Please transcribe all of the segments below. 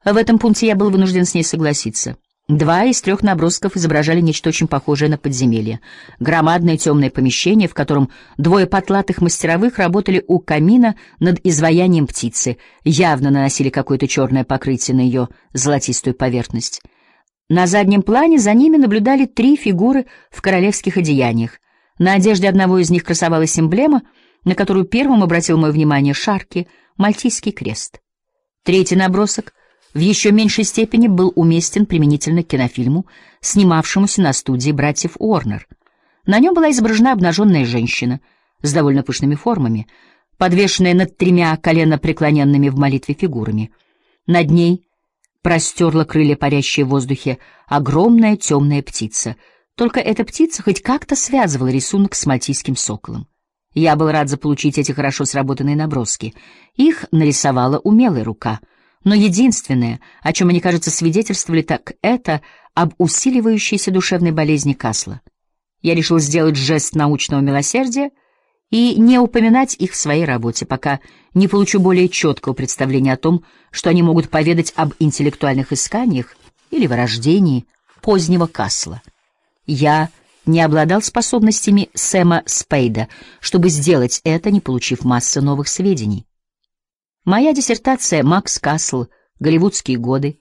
В этом пункте я был вынужден с ней согласиться. 2 из 3 набросков изображали нечто очень похожее на подземелье. Громадное темное помещение, в котором 2 потлатых мастеровых работали у камина над изваянием птицы, явно наносили какое-то черное покрытие на ее золотистую поверхность. На заднем плане за ними наблюдали 3 фигуры в королевских одеяниях. На одежде одного из них красовалась эмблема, на которую первым обратил мое внимание Шарки — мальтийский крест. 3-й набросок в еще меньшей степени был уместен применительно к кинофильму, снимавшемуся на студии братьев Уорнер. На нем была изображена обнаженная женщина с довольно пышными формами, подвешенная над 3 коленопреклоненными в молитве фигурами. Над ней простерла крылья, парящие в воздухе, огромная темная птица. Только эта птица хоть как-то связывала рисунок с мальтийским соколом. Я был рад заполучить эти хорошо сработанные наброски. Их нарисовала умелая рука. Но единственное, о чем они, кажется, свидетельствовали, так это об усиливающейся душевной болезни Касла. Я решил сделать жест научного милосердия и не упоминать их в своей работе, пока не получу более четкого представления о том, что они могут поведать об интеллектуальных исканиях или вырождении позднего Касла. Я не обладал способностями Сэма Спейда, чтобы сделать это, не получив массы новых сведений. Моя диссертация «Макс Касл. Голливудские годы.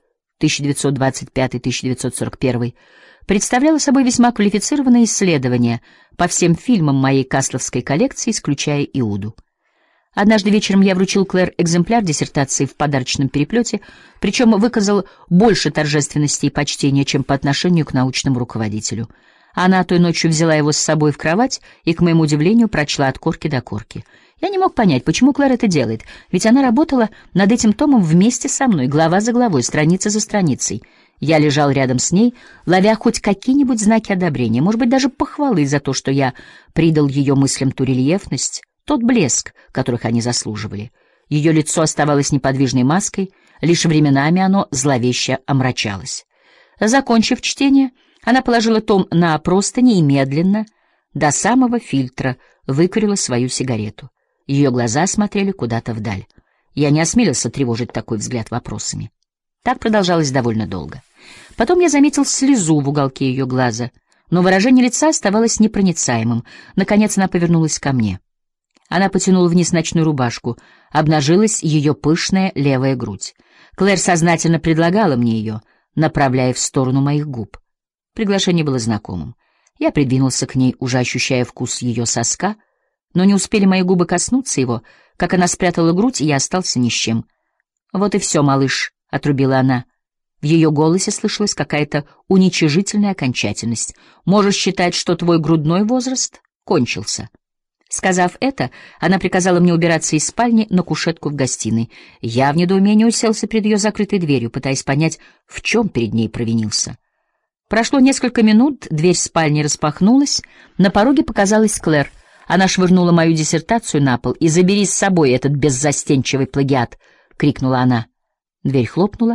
1925-1941» представляла собой весьма квалифицированное исследование по всем фильмам моей касловской коллекции, исключая «Иуду». Однажды вечером я вручил Клэр экземпляр диссертации в подарочном переплете, причем выказал больше торжественности и почтения, чем по отношению к научному руководителю. Она той ночью взяла его с собой в кровать и, к моему удивлению, прочла от корки до корки. Я не мог понять, почему Клэр это делает, ведь она работала над этим томом вместе со мной, глава за главой, страница за страницей. Я лежал рядом с ней, ловя хоть какие-нибудь знаки одобрения, может быть, даже похвалы за то, что я придал ее мыслям ту рельефность, тот блеск, которых они заслуживали. Ее лицо оставалось неподвижной маской, лишь временами оно зловеще омрачалось. Закончив чтение, она положила том на простыни и медленно, до самого фильтра, выкурила свою сигарету. Ее глаза смотрели куда-то вдаль. Я не осмелился тревожить такой взгляд вопросами. Так продолжалось довольно долго. Потом я заметил слезу в уголке ее глаза, но выражение лица оставалось непроницаемым. Наконец она повернулась ко мне. Она потянула вниз ночную рубашку, обнажилась ее пышная левая грудь. Клэр сознательно предлагала мне ее, направляя в сторону моих губ. Приглашение было знакомым. Я придвинулся к ней, уже ощущая вкус ее соска, но не успели мои губы коснуться его, как она спрятала грудь, и я остался ни с чем. «Вот и все, малыш», — отрубила она. В ее голосе слышалась какая-то уничижительная окончательность. «Можешь считать, что твой грудной возраст кончился». Сказав это, она приказала мне убираться из спальни на кушетку в гостиной. Я в недоумении уселся перед ее закрытой дверью, пытаясь понять, в чем перед ней провинился. Прошло несколько минут, дверь спальни распахнулась, на пороге показалась Клэр. Она швырнула мою диссертацию на пол. «И забери с собой этот беззастенчивый плагиат!» — крикнула она. Дверь хлопнула.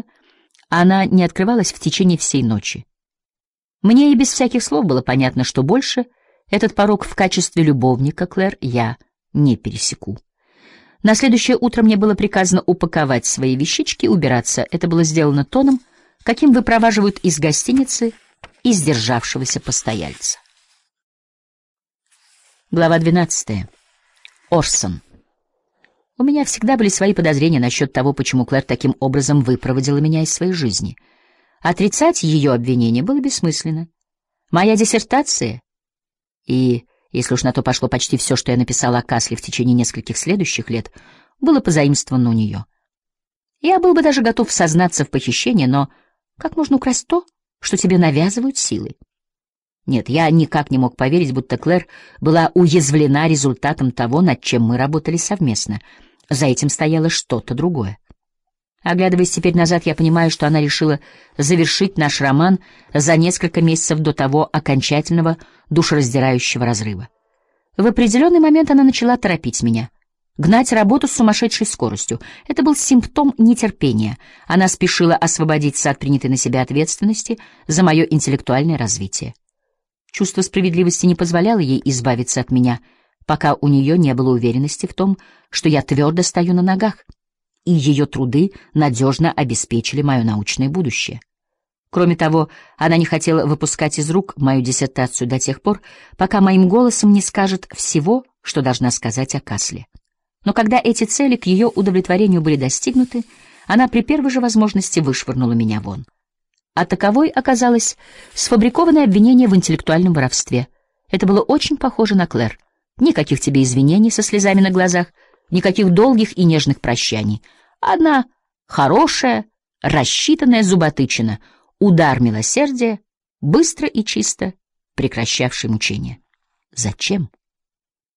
Она не открывалась в течение всей ночи. Мне и без всяких слов было понятно, что больше этот порог в качестве любовника Клэр я не пересеку. На следующее утро мне было приказано упаковать свои вещички и убираться. Это было сделано тоном, каким выпроваживают из гостиницы издержавшегося постояльца. Глава 12. Орсон. У меня всегда были свои подозрения насчет того, почему Клэр таким образом выпроводила меня из своей жизни. Отрицать ее обвинение было бессмысленно. Моя диссертация и, если уж на то пошло, почти все, что я написала о Касле в течение нескольких следующих лет, было позаимствовано у нее. Я был бы даже готов сознаться в похищении, но как можно украсть то, что тебе навязывают силой? Нет, я никак не мог поверить, будто Клэр была уязвлена результатом того, над чем мы работали совместно. За этим стояло что-то другое. Оглядываясь теперь назад, я понимаю, что она решила завершить наш роман за несколько месяцев до того окончательного душераздирающего разрыва. В определенный момент она начала торопить меня, гнать работу с сумасшедшей скоростью. Это был симптом нетерпения. Она спешила освободиться от принятой на себя ответственности за мое интеллектуальное развитие. Чувство справедливости не позволяло ей избавиться от меня, пока у нее не было уверенности в том, что я твердо стою на ногах. и ее труды надежно обеспечили мое научное будущее. Кроме того, она не хотела выпускать из рук мою диссертацию до тех пор, пока моим голосом не скажет всего, что должна сказать о Касле. Но когда эти цели к ее удовлетворению были достигнуты, она при первой же возможности вышвырнула меня вон. А таковой оказалось сфабрикованное обвинение в интеллектуальном воровстве. Это было очень похоже на Клэр. Никаких тебе извинений со слезами на глазах, никаких долгих и нежных прощаний. Одна хорошая, рассчитанная зуботычина, удар милосердия, быстро и чисто прекращавший мучения. Зачем?